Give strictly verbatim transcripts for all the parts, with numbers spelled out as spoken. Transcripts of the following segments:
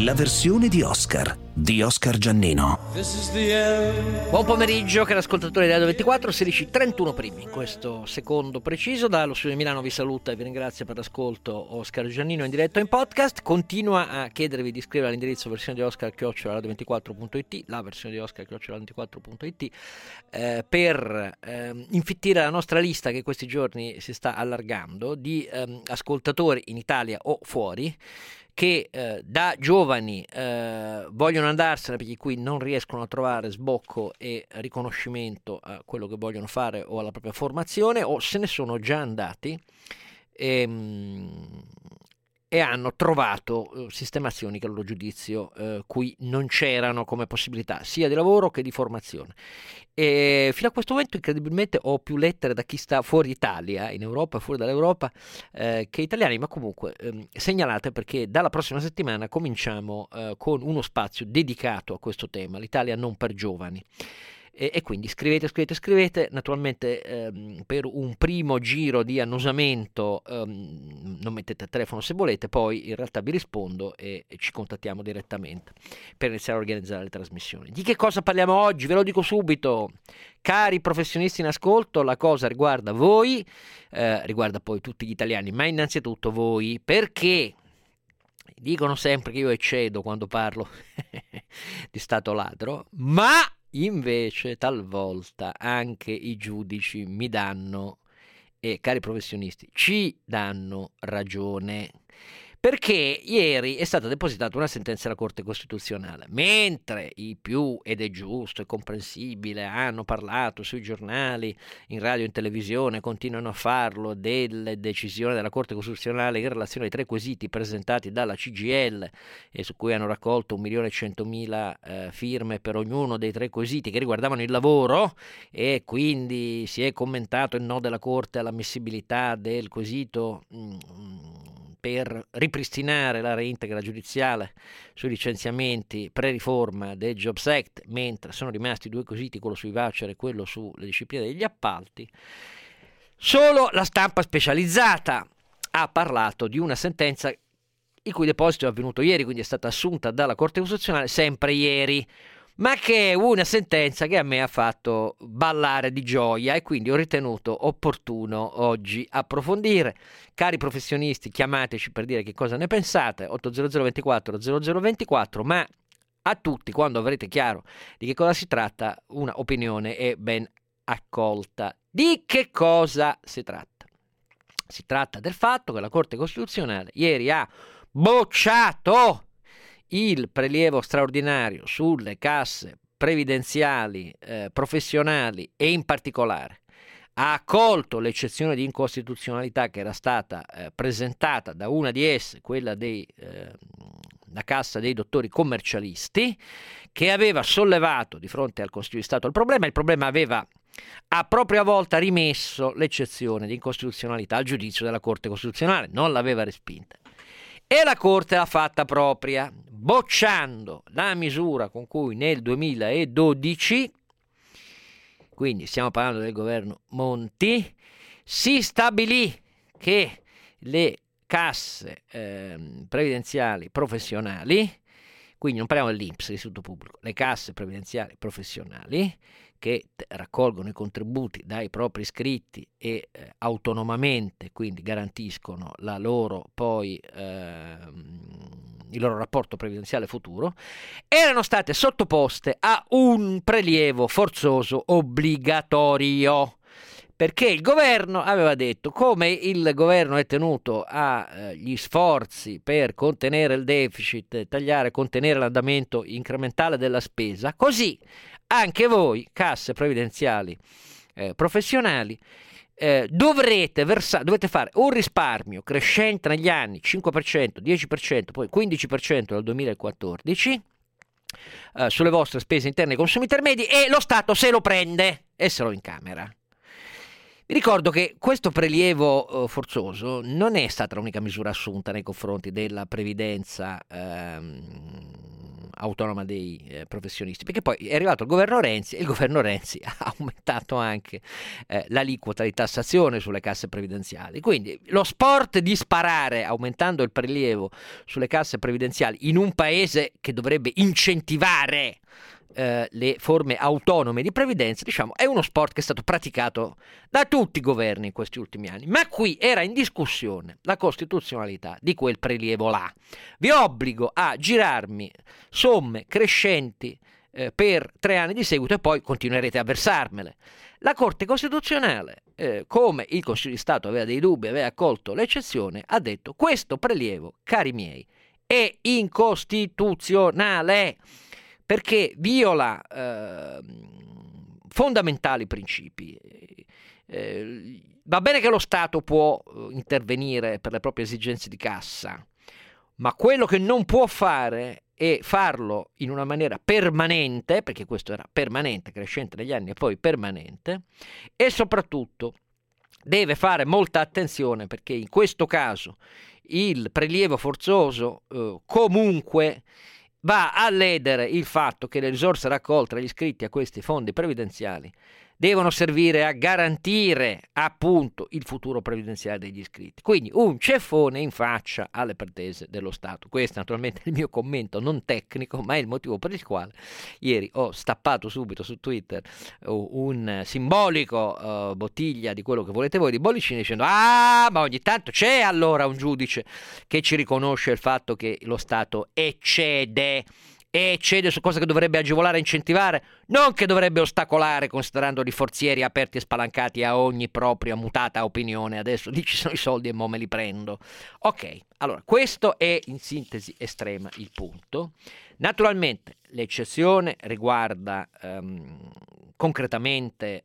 la versione di Oscar di Oscar Giannino. Buon pomeriggio, cari ascoltatori di Radio ventiquattro, sedici e trentuno primi. In questo secondo preciso, dallo studio di Milano vi saluta e vi ringrazia per l'ascolto Oscar Giannino in diretta o in podcast. Continua a chiedervi di iscrivervi all'indirizzo versione di Oscar chiocciola radio ventiquattro punto it, la versione di Oscar chiocciola radio ventiquattro punto it, eh, per eh, infittire la nostra lista, che questi giorni si sta allargando, di eh, ascoltatori in Italia o fuori che eh, da giovani eh, vogliono andarsene perché qui non riescono a trovare sbocco e riconoscimento a quello che vogliono fare o alla propria formazione, o se ne sono già andati e, e hanno trovato eh, sistemazioni che a loro giudizio eh, qui non c'erano come possibilità sia di lavoro che di formazione. E fino a questo momento incredibilmente ho più lettere da chi sta fuori Italia, in Europa e fuori dall'Europa, eh, che italiani, ma comunque ehm, segnalate, perché dalla prossima settimana cominciamo eh, con uno spazio dedicato a questo tema, l'Italia non per giovani. E, e quindi scrivete, scrivete, scrivete. Naturalmente ehm, per un primo giro di annusamento ehm, non mettete il telefono se volete, poi in realtà vi rispondo e, e ci contattiamo direttamente per iniziare a organizzare le trasmissioni. Di che cosa parliamo oggi? Ve lo dico subito, cari professionisti in ascolto, la cosa riguarda voi, eh, riguarda poi tutti gli italiani, ma innanzitutto voi, perché dicono sempre che io eccedo quando parlo di stato ladro, ma invece talvolta anche i giudici mi danno, e cari professionisti ci danno ragione, perché ieri è stata depositata una sentenza della Corte Costituzionale, mentre i più, ed è giusto e comprensibile, hanno parlato sui giornali, in radio e in televisione, continuano a farlo, delle decisioni della Corte Costituzionale in relazione ai tre quesiti presentati dalla C G I L e su cui hanno raccolto un milione e centomila eh, firme per ognuno dei tre quesiti che riguardavano il lavoro, e quindi si è commentato il no della Corte all'ammissibilità del quesito mm, per ripristinare la reintegra giudiziale sui licenziamenti pre-riforma del Jobs Act, mentre sono rimasti due quesiti, quello sui voucher e quello sulle discipline degli appalti. Solo la stampa specializzata ha parlato di una sentenza il cui deposito è avvenuto ieri, quindi è stata assunta dalla Corte Costituzionale sempre ieri, ma che è una sentenza che a me ha fatto ballare di gioia, e quindi ho ritenuto opportuno oggi approfondire. Cari professionisti, chiamateci per dire che cosa ne pensate, otto zero zero ventiquattro zero zero ventiquattro, ma a tutti, quando avrete chiaro di che cosa si tratta, una opinione è ben accolta. Di che cosa si tratta? Si tratta del fatto che la Corte Costituzionale ieri ha bocciato il prelievo straordinario sulle casse previdenziali eh, professionali, e in particolare ha accolto l'eccezione di incostituzionalità che era stata eh, presentata da una di esse, quella dei eh, la Cassa dei dottori commercialisti, che aveva sollevato di fronte al Consiglio di Stato il problema. Il problema aveva a propria volta rimesso l'eccezione di incostituzionalità al giudizio della Corte Costituzionale, non l'aveva respinta. E la Corte l'ha fatta propria, bocciando la misura con cui nel duemiladodici, quindi stiamo parlando del governo Monti, si stabilì che le casse eh, previdenziali professionali, quindi non parliamo dell'I N P S, dell'Istituto Pubblico, le casse previdenziali professionali che t- raccolgono i contributi dai propri iscritti e eh, autonomamente quindi garantiscono la loro poi ehm, il loro rapporto previdenziale futuro, erano state sottoposte a un prelievo forzoso obbligatorio, perché il governo aveva detto, come il governo è tenuto agli eh, sforzi per contenere il deficit, tagliare, contenere l'andamento incrementale della spesa, così anche voi, casse previdenziali eh, professionali, eh, dovrete versare, dovete fare un risparmio crescente negli anni, cinque per cento, dieci per cento, poi quindici per cento nel duemilaquattordici, eh, sulle vostre spese interne ai consumi intermedi, e lo Stato se lo prende e se lo incamera. Vi ricordo che questo prelievo eh, forzoso non è stata l'unica misura assunta nei confronti della previdenza ehm, autonoma dei eh, professionisti, perché poi è arrivato il governo Renzi e il governo Renzi ha aumentato anche eh, l'aliquota di tassazione sulle casse previdenziali, quindi lo sport di sparare aumentando il prelievo sulle casse previdenziali in un paese che dovrebbe incentivare Eh, le forme autonome di previdenza, diciamo, è uno sport che è stato praticato da tutti i governi in questi ultimi anni, ma qui era in discussione la costituzionalità di quel prelievo là. Vi obbligo a girarmi somme crescenti eh, per tre anni di seguito e poi continuerete a versarmele. La Corte Costituzionale, eh, come il Consiglio di Stato aveva dei dubbi, aveva accolto l'eccezione, ha detto: questo prelievo, cari miei, è incostituzionale, perché viola eh, fondamentali principi. Eh, va bene che lo Stato può intervenire per le proprie esigenze di cassa, ma quello che non può fare è farlo in una maniera permanente, perché questo era permanente, crescente negli anni e poi permanente, e soprattutto deve fare molta attenzione, perché in questo caso il prelievo forzoso eh, comunque va a ledere il fatto che le risorse raccolte dagli iscritti a questi fondi previdenziali devono servire a garantire appunto il futuro previdenziale degli iscritti. Quindi un ceffone in faccia alle pretese dello Stato. Questo naturalmente è il mio commento non tecnico, ma è il motivo per il quale ieri ho stappato subito su Twitter un simbolico uh, bottiglia di quello che volete voi di bollicine, dicendo: ah, ma ogni tanto c'è allora un giudice che ci riconosce il fatto che lo Stato eccede e eccede su cose che dovrebbe agevolare e incentivare, non che dovrebbe ostacolare, considerandoli forzieri aperti e spalancati a ogni propria mutata opinione. Adesso lì ci sono i soldi e mo me li prendo. Ok, allora questo è in sintesi estrema il punto. Naturalmente l'eccezione riguarda ehm, concretamente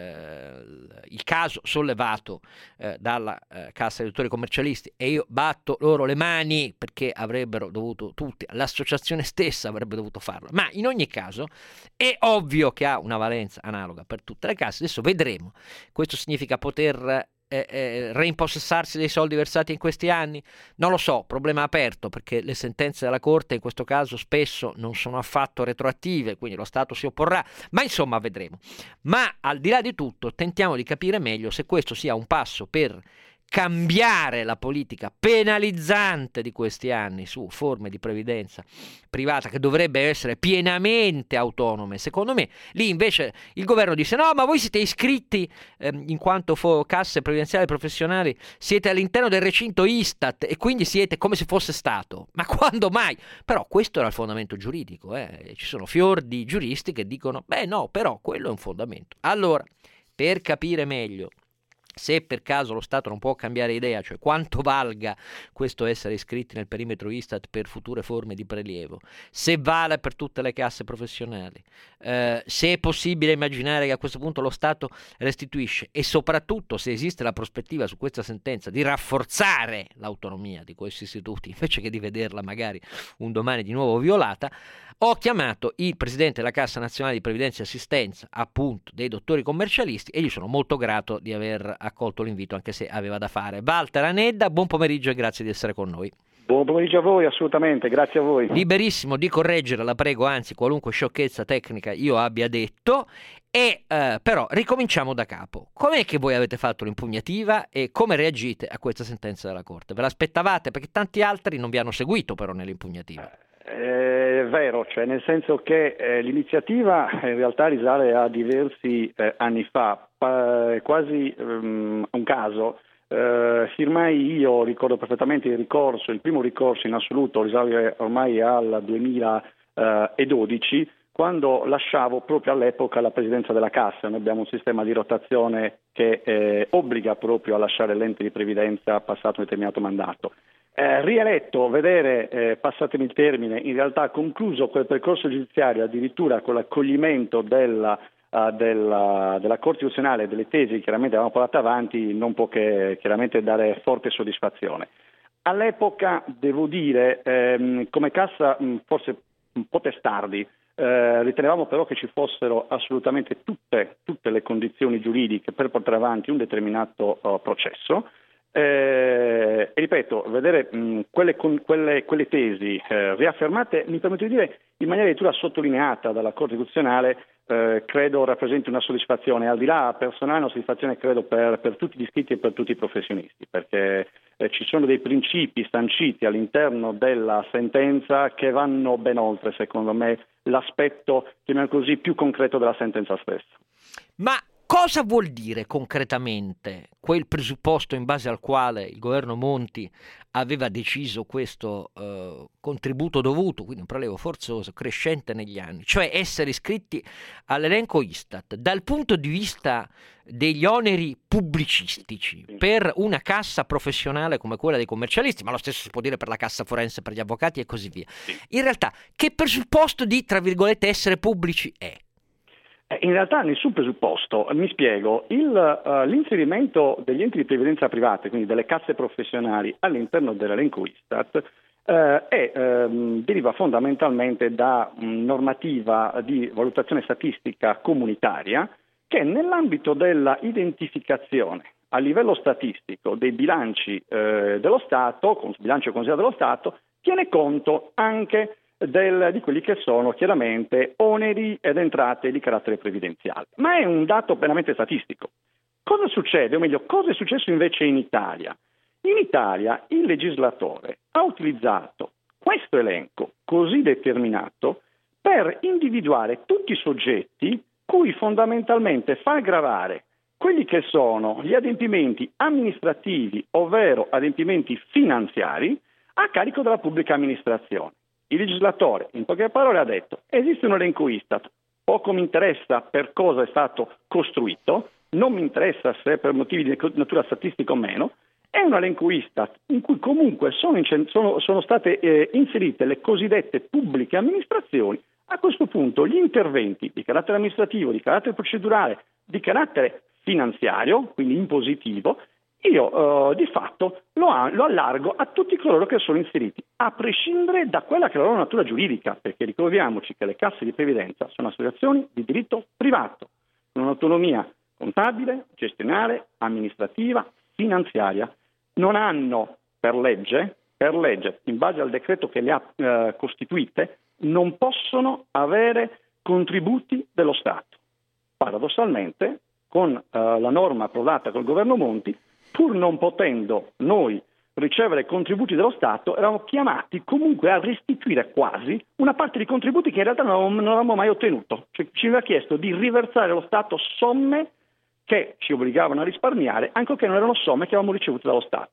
eh, il caso sollevato eh, dalla eh, Cassa dei Dottori Commercialisti, e io batto loro le mani perché avrebbero dovuto tutti, l'associazione stessa avrebbe dovuto farlo, ma in ogni caso è ovvio che ha una valenza analoga per tutte le casse. Adesso vedremo. Questo significa poter Eh, eh, reimpossessarsi dei soldi versati in questi anni? Non lo so, problema aperto, perché le sentenze della Corte in questo caso spesso non sono affatto retroattive, quindi lo Stato si opporrà, ma insomma vedremo. Ma al di là di tutto tentiamo di capire meglio se questo sia un passo per cambiare la politica penalizzante di questi anni su forme di previdenza privata che dovrebbe essere pienamente autonome. Secondo me lì invece il governo disse: no, ma voi siete iscritti ehm, in quanto fo- casse previdenziali professionali, siete all'interno del recinto Istat e quindi siete come se fosse Stato. Ma quando mai? Però questo era il fondamento giuridico, eh. Ci sono fior di giuristi che dicono: beh no, però quello è un fondamento. Allora, per capire meglio se per caso lo Stato non può cambiare idea, cioè quanto valga questo essere iscritti nel perimetro Istat per future forme di prelievo, se vale per tutte le casse professionali, eh, se è possibile immaginare che a questo punto lo Stato restituisce, e soprattutto se esiste la prospettiva su questa sentenza di rafforzare l'autonomia di questi istituti invece che di vederla magari un domani di nuovo violata, ho chiamato il presidente della Cassa Nazionale di Previdenza e Assistenza, appunto dei dottori commercialisti, e gli sono molto grato di aver accolto l'invito, anche se aveva da fare. Walter Anedda, buon pomeriggio e grazie di essere con noi. Buon pomeriggio a voi, assolutamente, grazie a voi. Liberissimo di correggere, la prego, anzi qualunque sciocchezza tecnica io abbia detto, e eh, però ricominciamo da capo. Com'è che voi avete fatto l'impugnativa e come reagite a questa sentenza della Corte? Ve l'aspettavate? Perché tanti altri non vi hanno seguito però nell'impugnativa. È vero, cioè nel senso che eh, l'iniziativa in realtà risale a diversi eh, anni fa, pa- quasi um, un caso. Eh, firmai io, ricordo perfettamente il ricorso, il primo ricorso in assoluto risale ormai al duemiladodici, quando lasciavo proprio all'epoca la presidenza della Cassa. Noi abbiamo un sistema di rotazione che eh, obbliga proprio a lasciare l'ente di previdenza passato un determinato mandato. Eh, rieletto, vedere, eh, passatemi il termine, in realtà concluso quel percorso giudiziario addirittura con l'accoglimento della, uh, della, della Corte Costituzionale, delle tesi che chiaramente avevamo portato avanti, non può che chiaramente dare forte soddisfazione. All'epoca, devo dire, ehm, come Cassa mh, forse un po' testardi, eh, ritenevamo però che ci fossero assolutamente tutte, tutte le condizioni giuridiche per portare avanti un determinato uh, processo. Eh, e ripeto, vedere mh, quelle, con, quelle, quelle tesi eh, riaffermate, mi permetto di dire, in maniera addirittura sottolineata dalla Corte Costituzionale, eh, credo rappresenti una soddisfazione, al di là personale, una soddisfazione credo per, per tutti gli iscritti e per tutti i professionisti, perché eh, ci sono dei principi sanciti all'interno della sentenza che vanno ben oltre, secondo me, l'aspetto, chiamiamolo così, più concreto della sentenza stessa. Ma cosa vuol dire concretamente quel presupposto in base al quale il governo Monti aveva deciso questo eh, contributo dovuto, quindi un prelievo forzoso, crescente negli anni, cioè essere iscritti all'elenco Istat dal punto di vista degli oneri pubblicistici per una cassa professionale come quella dei commercialisti, ma lo stesso si può dire per la cassa forense, per gli avvocati e così via. In realtà, che presupposto di, tra virgolette, essere pubblici è? In realtà nessun presupposto, mi spiego, il, uh, l'inserimento degli enti di previdenza private, quindi delle casse professionali all'interno dell'elenco Istat, uh, è, um, deriva fondamentalmente da um, normativa di valutazione statistica comunitaria che nell'ambito della identificazione a livello statistico dei bilanci eh, dello Stato, con bilancio considerato dello Stato, tiene conto anche Del, di quelli che sono chiaramente oneri ed entrate di carattere previdenziale. Ma è un dato veramente statistico. Cosa succede, o meglio, cosa è successo invece in Italia? In Italia il legislatore ha utilizzato questo elenco così determinato per individuare tutti i soggetti cui fondamentalmente fa gravare quelli che sono gli adempimenti amministrativi, ovvero adempimenti finanziari, a carico della pubblica amministrazione. Il legislatore, in poche parole, ha detto: esiste un elenco Istat, poco mi interessa per cosa è stato costruito, non mi interessa se è per motivi di natura statistica o meno, è un elenco Istat in cui comunque sono, sono, sono state eh, inserite le cosiddette pubbliche amministrazioni. A questo punto gli interventi di carattere amministrativo, di carattere procedurale, di carattere finanziario, quindi impositivo, io eh, di fatto lo, lo allargo a tutti coloro che sono inseriti, a prescindere da quella che è la loro natura giuridica, perché ricordiamoci che le casse di previdenza sono associazioni di diritto privato, con un'autonomia contabile, gestionale, amministrativa, finanziaria. Non hanno per legge, per legge, in base al decreto che le ha eh, costituite, non possono avere contributi dello Stato. Paradossalmente, con eh, la norma approvata col governo Monti, pur non potendo noi ricevere contributi dello Stato, eravamo chiamati comunque a restituire quasi una parte di contributi che in realtà non avevamo, non avevamo mai ottenuto. Cioè, ci aveva chiesto di riversare allo Stato somme che ci obbligavano a risparmiare, ancorché non erano somme che avevamo ricevuto dallo Stato.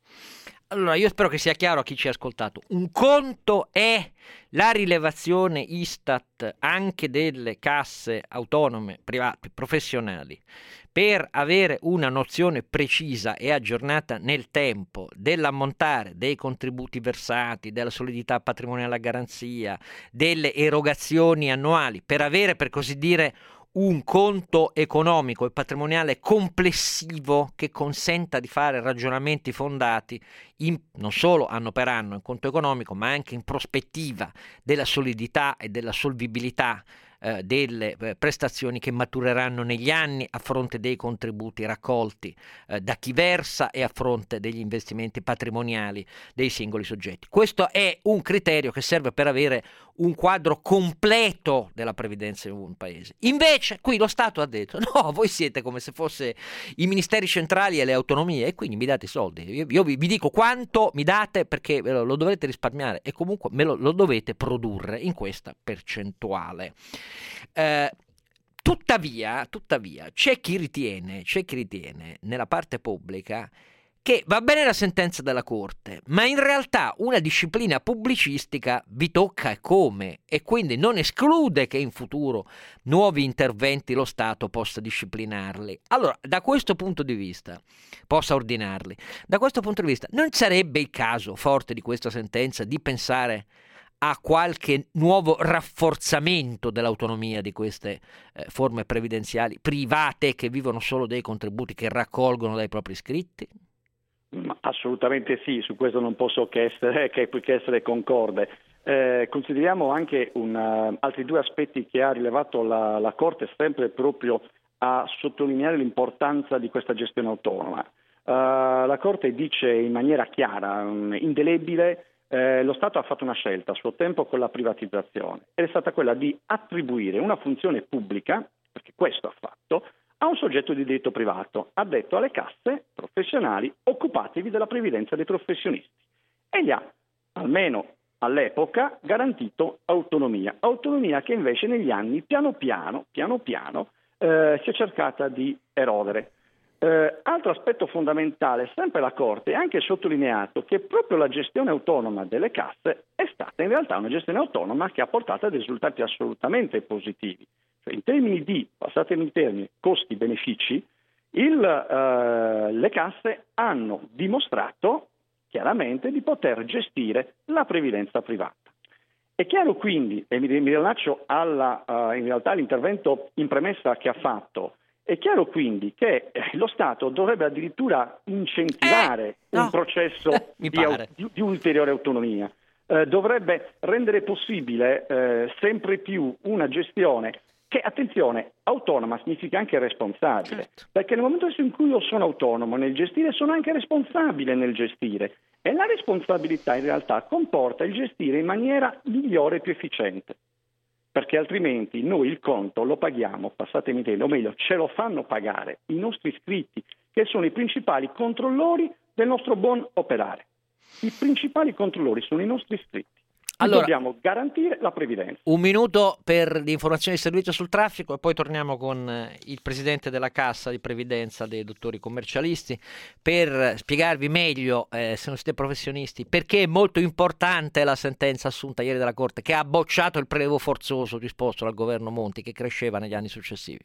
Allora, io spero che sia chiaro a chi ci ha ascoltato. Un conto è la rilevazione Istat anche delle casse autonome, private, professionali, per avere una nozione precisa e aggiornata nel tempo dell'ammontare dei contributi versati, della solidità patrimoniale a garanzia, delle erogazioni annuali, per avere, per così dire, un conto economico e patrimoniale complessivo che consenta di fare ragionamenti fondati in, non solo anno per anno in conto economico, ma anche in prospettiva della solidità e della solvibilità eh, delle eh, prestazioni che matureranno negli anni a fronte dei contributi raccolti eh, da chi versa e a fronte degli investimenti patrimoniali dei singoli soggetti. Questo è un criterio che serve per avere un quadro completo della previdenza in un paese. Invece qui lo Stato ha detto: no, voi siete come se fosse i ministeri centrali e le autonomie e quindi mi date i soldi. Io, io vi, vi dico quanto mi date perché lo, lo dovete risparmiare e comunque me lo, lo dovete produrre in questa percentuale. Eh, tuttavia, tuttavia c'è chi ritiene, c'è chi ritiene nella parte pubblica che va bene la sentenza della Corte, ma in realtà una disciplina pubblicistica vi tocca e come, e quindi non esclude che in futuro nuovi interventi lo Stato possa disciplinarli. Allora, da questo punto di vista, possa ordinarli, da questo punto di vista, non sarebbe il caso, forte di questa sentenza, di pensare a qualche nuovo rafforzamento dell'autonomia di queste eh, forme previdenziali private che vivono solo dei contributi che raccolgono dai propri iscritti? Assolutamente sì, su questo non posso che essere, che, che essere concorde. Eh, consideriamo anche un, uh, altri due aspetti che ha rilevato la, la Corte, sempre proprio a sottolineare l'importanza di questa gestione autonoma. la Corte dice in maniera chiara, indelebile, eh, lo Stato ha fatto una scelta a suo tempo con la privatizzazione ed è stata quella di attribuire una funzione pubblica, perché questo ha fatto, a un soggetto di diritto privato. Ha detto alle casse professionali: occupatevi della previdenza dei professionisti, e gli ha, almeno all'epoca, garantito autonomia, autonomia che invece negli anni piano piano, piano piano eh, si è cercata di erodere. Eh, altro aspetto fondamentale, sempre la Corte ha anche sottolineato che proprio la gestione autonoma delle casse è stata in realtà una gestione autonoma che ha portato a dei risultati assolutamente positivi. Cioè, in termini di, passatemi il termine, costi-benefici, il, eh, le casse hanno dimostrato chiaramente di poter gestire la previdenza privata. È chiaro quindi, e mi, mi rilascio alla, uh, in realtà all'intervento in premessa che ha fatto, è chiaro quindi che lo Stato dovrebbe addirittura incentivare eh, no. un processo eh, di, di, di ulteriore autonomia, eh, dovrebbe rendere possibile eh, sempre più una gestione che, attenzione, autonoma significa anche responsabile, certo. Perché nel momento in cui io sono autonomo nel gestire, sono anche responsabile nel gestire, e la responsabilità in realtà comporta il gestire in maniera migliore e più efficiente, perché altrimenti noi il conto lo paghiamo, passatemi il o meglio, ce lo fanno pagare i nostri iscritti, che sono i principali controllori del nostro buon operare. I principali controllori sono i nostri iscritti. Allora, dobbiamo garantire la previdenza. Un minuto per l'informazione di servizio sul traffico e poi torniamo con il presidente della Cassa di Previdenza dei dottori commercialisti per spiegarvi meglio, eh, se non siete professionisti, perché è molto importante la sentenza assunta ieri dalla Corte, che ha bocciato il prelievo forzoso disposto dal governo Monti, che cresceva negli anni successivi.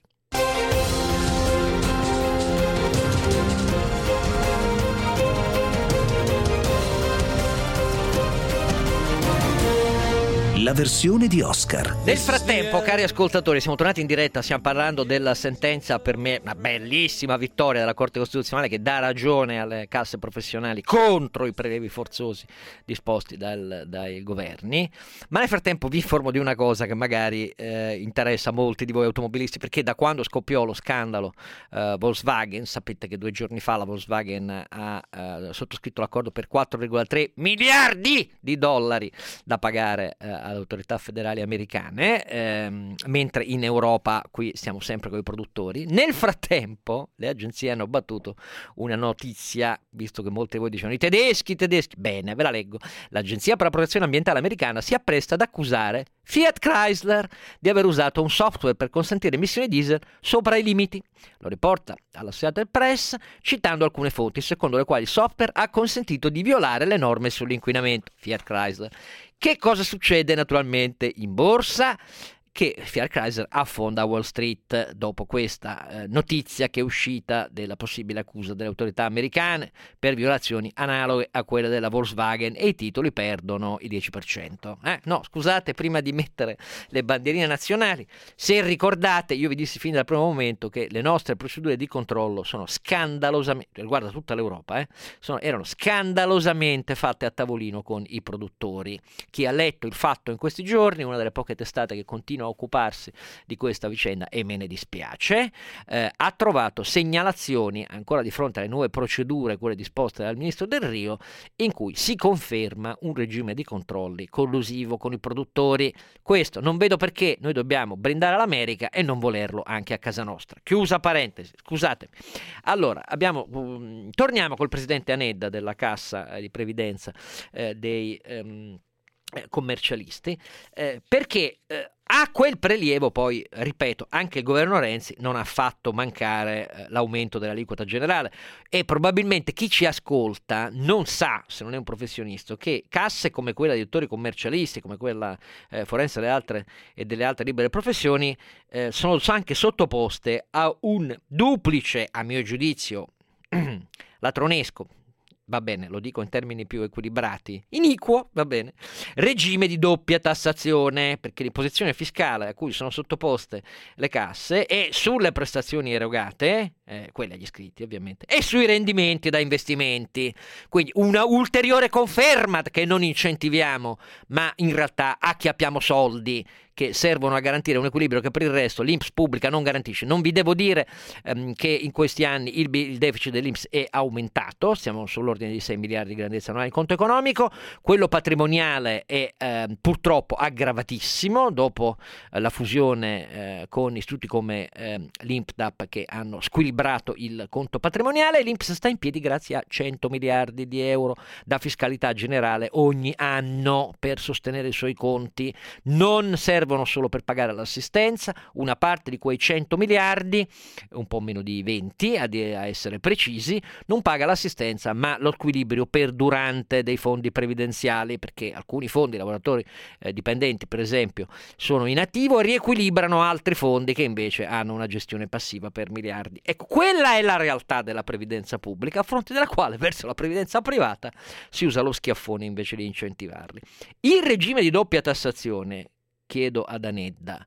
La versione di Oscar. Nel frattempo, cari ascoltatori, siamo tornati in diretta, stiamo parlando della sentenza, per me una bellissima vittoria della Corte Costituzionale, che dà ragione alle casse professionali contro i prelievi forzosi disposti dal, dai governi. Ma nel frattempo vi informo di una cosa che magari eh, interessa molti di voi automobilisti, perché da quando scoppiò lo scandalo eh, Volkswagen, sapete che due giorni fa la Volkswagen ha eh, sottoscritto l'accordo per quattro virgola tre miliardi di dollari da pagare eh, alle autorità federali americane, ehm, mentre in Europa qui stiamo sempre con i produttori. Nel frattempo le agenzie hanno battuto una notizia, visto che molti di voi dicono i tedeschi, i tedeschi, bene, ve la leggo. L'Agenzia per la Protezione Ambientale americana si appresta ad accusare Fiat Chrysler di aver usato un software per consentire emissioni diesel sopra i limiti. Lo riporta all'Associated Press citando alcune fonti secondo le quali il software ha consentito di violare le norme sull'inquinamento. Fiat Chrysler. Che cosa succede naturalmente in borsa? Che Fiat Chrysler affonda Wall Street dopo questa eh, notizia che è uscita della possibile accusa delle autorità americane per violazioni analoghe a quelle della Volkswagen, e i titoli perdono il dieci per cento. Eh? No, scusate, prima di mettere le bandierine nazionali, se ricordate, io vi dissi fin dal primo momento che le nostre procedure di controllo sono scandalosamente, riguarda tutta l'Europa, eh? sono, erano scandalosamente fatte a tavolino con i produttori. Chi ha letto il Fatto in questi giorni, una delle poche testate che continua a occuparsi di questa vicenda, e me ne dispiace, eh, ha trovato segnalazioni ancora di fronte alle nuove procedure, quelle disposte dal ministro Del Rio, in cui si conferma un regime di controlli collusivo con i produttori. Questo non vedo perché noi dobbiamo brindare all'America e non volerlo anche a casa nostra. Chiusa parentesi, scusatemi. Allora, abbiamo, um, torniamo col presidente Anedda della Cassa di Previdenza eh, dei um, commercialisti, eh, perché eh, a quel prelievo poi, ripeto, anche il governo Renzi non ha fatto mancare eh, l'aumento dell'aliquota generale, e probabilmente chi ci ascolta non sa, se non è un professionista, che casse come quella di dottori commercialisti, come quella eh, forense e delle altre, e delle altre libere professioni eh, sono anche sottoposte a un duplice, a mio giudizio, latronesco, va bene, lo dico in termini più equilibrati, iniquo, va bene, regime di doppia tassazione, perché l'imposizione fiscale a cui sono sottoposte le casse è sulle prestazioni erogate, eh, quelle agli iscritti ovviamente, e sui rendimenti da investimenti. Quindi una ulteriore conferma che non incentiviamo, ma in realtà acchiappiamo soldi che servono a garantire un equilibrio che per il resto l'I N P S pubblica non garantisce. Non vi devo dire ehm, che in questi anni il, il deficit dell'I N P S è aumentato, siamo sull'ordine di sei miliardi di grandezza annuale in conto economico, quello patrimoniale è eh, purtroppo aggravatissimo dopo eh, la fusione eh, con istituti come eh, l'I N P D A P che hanno squilibrato il conto patrimoniale. L'I N P S sta in piedi grazie a cento miliardi di euro da fiscalità generale ogni anno per sostenere i suoi conti. Non servono solo per pagare l'assistenza, una parte di quei cento miliardi, un po' meno di venti a, di, a essere precisi, non paga l'assistenza ma lo squilibrio perdurante dei fondi previdenziali, perché alcuni fondi lavoratori eh, dipendenti per esempio sono in attivo e riequilibrano altri fondi che invece hanno una gestione passiva per miliardi. Ecco, quella è la realtà della previdenza pubblica, a fronte della quale verso la previdenza privata si usa lo schiaffone invece di incentivarli. Il regime di doppia tassazione, chiedo ad Anedda,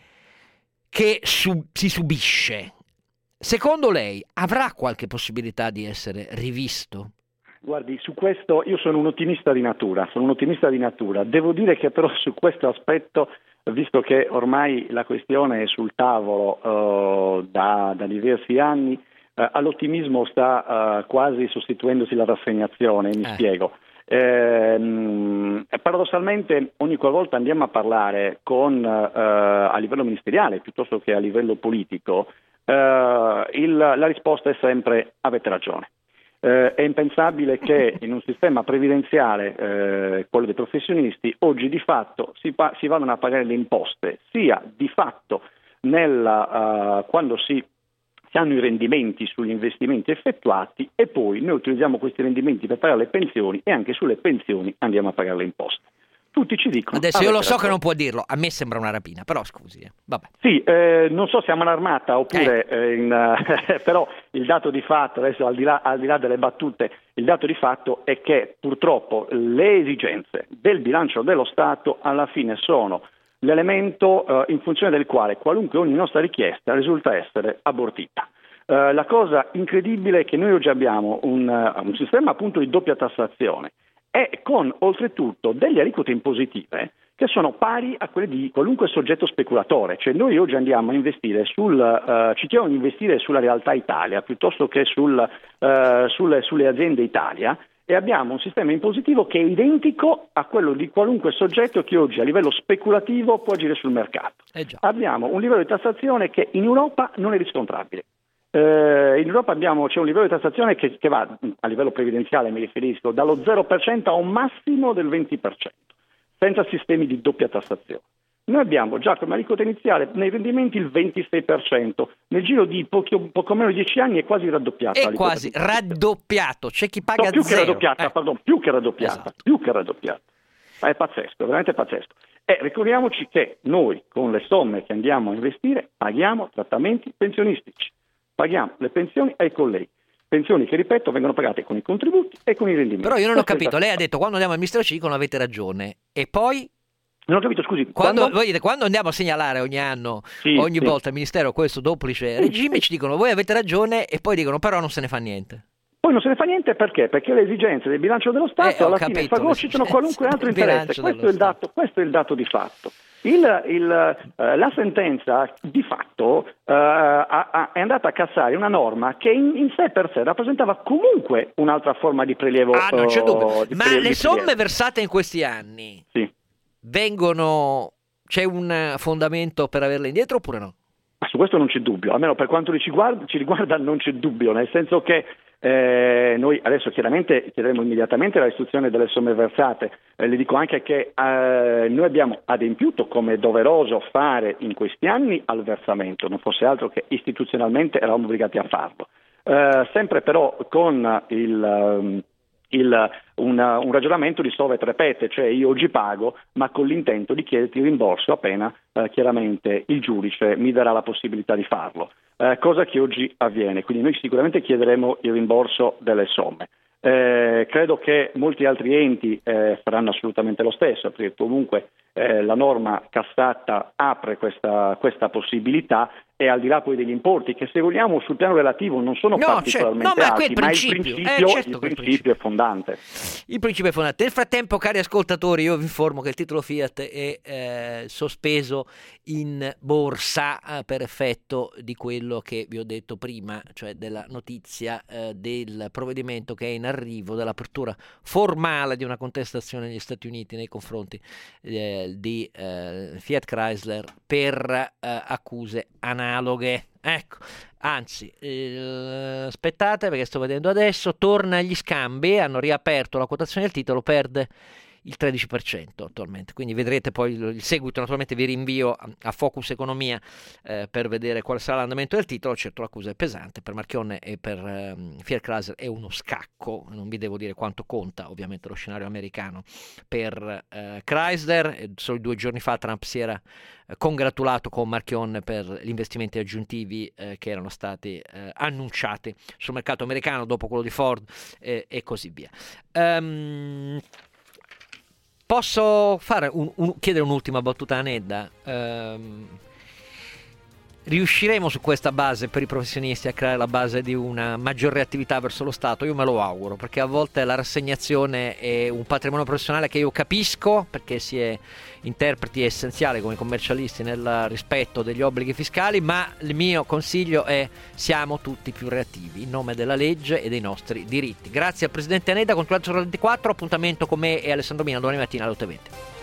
che sub- si subisce, secondo lei avrà qualche possibilità di essere rivisto? Guardi, su questo io sono un ottimista di natura, sono un ottimista di natura. Devo dire che però su questo aspetto, visto che ormai la questione è sul tavolo uh, da, da diversi anni, uh, all'ottimismo sta uh, quasi sostituendosi la rassegnazione, mi eh. spiego. Eh, paradossalmente ogni qualvolta andiamo a parlare con, uh, a livello ministeriale piuttosto che a livello politico, uh, il, la risposta è sempre avete ragione. Eh, è impensabile che in un sistema previdenziale, eh, quello dei professionisti, oggi di fatto si, pa- si vadano a pagare le imposte, sia di fatto nella, uh, quando si, si hanno i rendimenti sugli investimenti effettuati e poi noi utilizziamo questi rendimenti per pagare le pensioni e anche sulle pensioni andiamo a pagare le imposte. Tutti ci dicono. Adesso io lo so ragione. Che non può dirlo, a me sembra una rapina, però scusi. Eh. Vabbè. Sì, eh, non so se siamo un'armata oppure, eh. Eh, in, eh, però il dato di fatto, adesso al di, là, al di là delle battute, il dato di fatto è che purtroppo le esigenze del bilancio dello Stato alla fine sono l'elemento eh, in funzione del quale qualunque ogni nostra richiesta risulta essere abortita. Eh, la cosa incredibile è che noi oggi abbiamo un, uh, un sistema appunto di doppia tassazione e con oltretutto delle aliquote impositive che sono pari a quelle di qualunque soggetto speculatore, cioè noi oggi andiamo a investire sul, uh, ci chiediamo di investire sulla realtà Italia piuttosto che sul, uh, sulle, sulle aziende Italia e abbiamo un sistema impositivo che è identico a quello di qualunque soggetto che oggi a livello speculativo può agire sul mercato. Eh già. Abbiamo un livello di tassazione che in Europa non è riscontrabile. Eh, in Europa abbiamo, c'è un livello di tassazione che, che va a livello previdenziale, mi riferisco, dallo zero per cento a un massimo del venti per cento, senza sistemi di doppia tassazione. Noi abbiamo già come aliquota iniziale nei rendimenti il ventisei per cento, nel giro di pochi, poco meno di dieci anni è quasi raddoppiato. È quasi raddoppiato, c'è chi paga no, più zero. Che raddoppiata, eh. pardon, più che raddoppiata, esatto. più che raddoppiata. È pazzesco, veramente pazzesco. E ricordiamoci che noi con le somme che andiamo a investire paghiamo trattamenti pensionistici. Paghiamo le pensioni ai colleghi, pensioni che ripeto vengono pagate con i contributi e con i rendimenti. Però io non ho capito, lei ha detto quando andiamo al Ministero ci dicono avete ragione e poi? Non ho capito, scusi. Quando, quando... Voi dite, quando andiamo a segnalare ogni anno, sì, ogni sì. volta al Ministero questo duplice regime ci dicono voi avete ragione e poi dicono però non se ne fa niente. Poi non se ne fa niente perché? Perché le esigenze del bilancio dello Stato eh, alla capito, fine fagocitano qualunque altro interesse. Questo è, il dato, questo è il dato di fatto. Il, il, eh, la sentenza di fatto eh, ha, ha, è andata a cassare una norma che in, in sé per sé rappresentava comunque un'altra forma di prelievo. Ah, non c'è dubbio. Oh, Ma le somme versate in questi anni sì. vengono... c'è un fondamento per averle indietro oppure no? Ma su questo non c'è dubbio, almeno per quanto ci riguarda, ci riguarda non c'è dubbio, nel senso che Eh, noi adesso chiaramente chiederemo immediatamente la restituzione delle somme versate, eh, le dico anche che eh, noi abbiamo adempiuto come è doveroso fare in questi anni al versamento, non fosse altro che istituzionalmente eravamo obbligati a farlo, eh, sempre però con il, um, il, una, un ragionamento di solve et repete, cioè io oggi pago ma con l'intento di chiederti il rimborso appena eh, chiaramente il giudice mi darà la possibilità di farlo. Eh, cosa che oggi avviene, quindi noi sicuramente chiederemo il rimborso delle somme. Eh, credo che molti altri enti eh, faranno assolutamente lo stesso, perché comunque eh, la norma cassata apre questa, questa possibilità, e al di là poi degli importi, che se vogliamo sul piano relativo non sono no, particolarmente certo. no, ma alti, il ma principio, il principio, eh, certo il principio. principio è fondante. Il principio è fondante. Nel frattempo, cari ascoltatori, io vi informo che il titolo Fiat è eh, sospeso in borsa eh, per effetto di quello che vi ho detto prima, cioè della notizia eh, del provvedimento che è in arrivo, dell'apertura formale di una contestazione negli Stati Uniti nei confronti eh, di eh, Fiat Chrysler per eh, accuse analoghe. Ecco, anzi, eh, aspettate perché sto vedendo adesso, torna agli scambi, hanno riaperto la quotazione del titolo, perde il tredici per cento attualmente, quindi vedrete poi il, il seguito. Naturalmente vi rinvio a, a Focus Economia eh, per vedere quale sarà l'andamento del titolo. Certo, l'accusa è pesante per Marchionne e per eh, Fiat Chrysler, è uno scacco, non vi devo dire quanto conta ovviamente lo scenario americano per eh, Chrysler. Solo due giorni fa Trump si era eh, congratulato con Marchionne per gli investimenti aggiuntivi eh, che erano stati eh, annunciati sul mercato americano dopo quello di Ford eh, e così via. Um, Posso fare un, un, chiedere un'ultima battuta a Nedda? Um, riusciremo su questa base per i professionisti a creare la base di una maggior reattività verso lo Stato? Io me lo auguro, perché a volte la rassegnazione è un patrimonio professionale che io capisco, perché si è interpreti essenziali come commercialisti nel rispetto degli obblighi fiscali, ma il mio consiglio è: siamo tutti più reattivi in nome della legge e dei nostri diritti. Grazie al Presidente Nedda, con ventiquattro, appuntamento con me e Alessandro Mina domani mattina alle otto e venti.